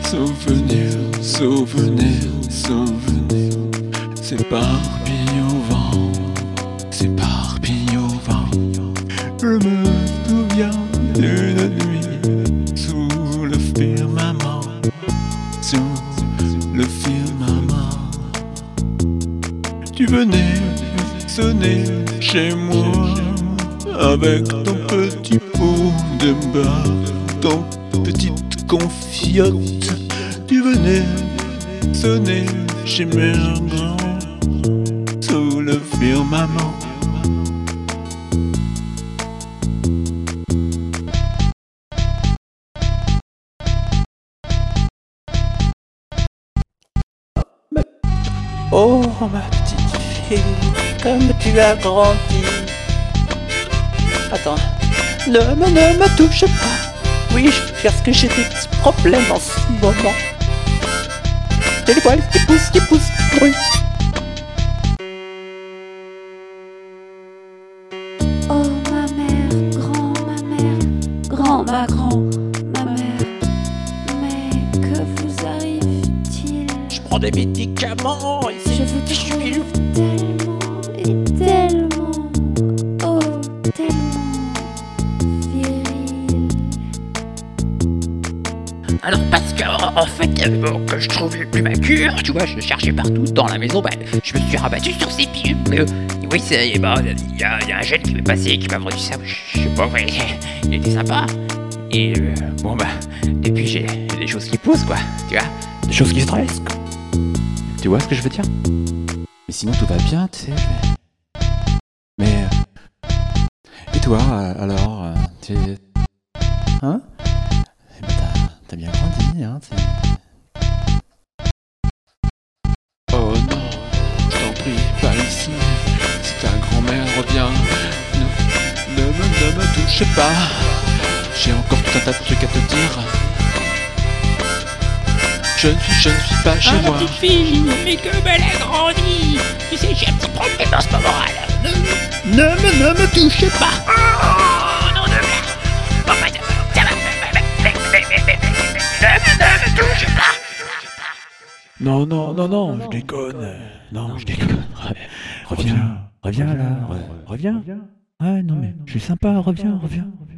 Souvenirs, souvenirs, souvenirs s'éparpillent au vent, s'éparpillent au vent. Je me souviens d'une nuit sous le firmament, sous le firmament. Tu venais sonner chez moi avec ton petit pot de beurre, ton petite confiote. Tu venais sonner chez mes grands sous le firmament. Oh, ma petite fille, comme tu as grandi. Attends, ne me touche pas. Oui, parce que j'ai des petits problèmes en ce moment. J'ai les poils qui poussent, brûlent. Oh ma mère, grand, ma mère. Mais que vous arrive-t-il? Je prends des médicaments et Je vous trouve tellement, oh tellement viril. Alors parce que en fait, bon, que je trouvais plus ma cure, tu vois, je cherchais partout dans la maison, je me suis rabattu sur ces pilules. Oui, il y a un jeune qui m'est passé, qui m'a vendu ça, je sais pas, ouais, il était sympa. Et depuis j'ai des choses qui poussent, quoi, tu vois, des choses qui stressent, quoi. Tu vois ce que je veux dire? Mais sinon tout va bien, tu sais. Mais et toi alors, hein? Eh ben, t'as bien grandi, hein? Oh non, je t'en prie, pas ici. Si ta grand-mère revient, ne me touche pas. J'ai encore tout un tas de trucs à te dire. Je ne suis pas chez moi. Petite fille, mais comme elle a grandi. Tu sais, j'ai un petit problème en ce moment, là. Ne me touchez pas. Oh, non de merde. Oh, ça va. Ne me touchez pas. Non, je déconne. Non, je déconne. Reviens là. Reviens. Ouais, non mais je suis sympa, reviens.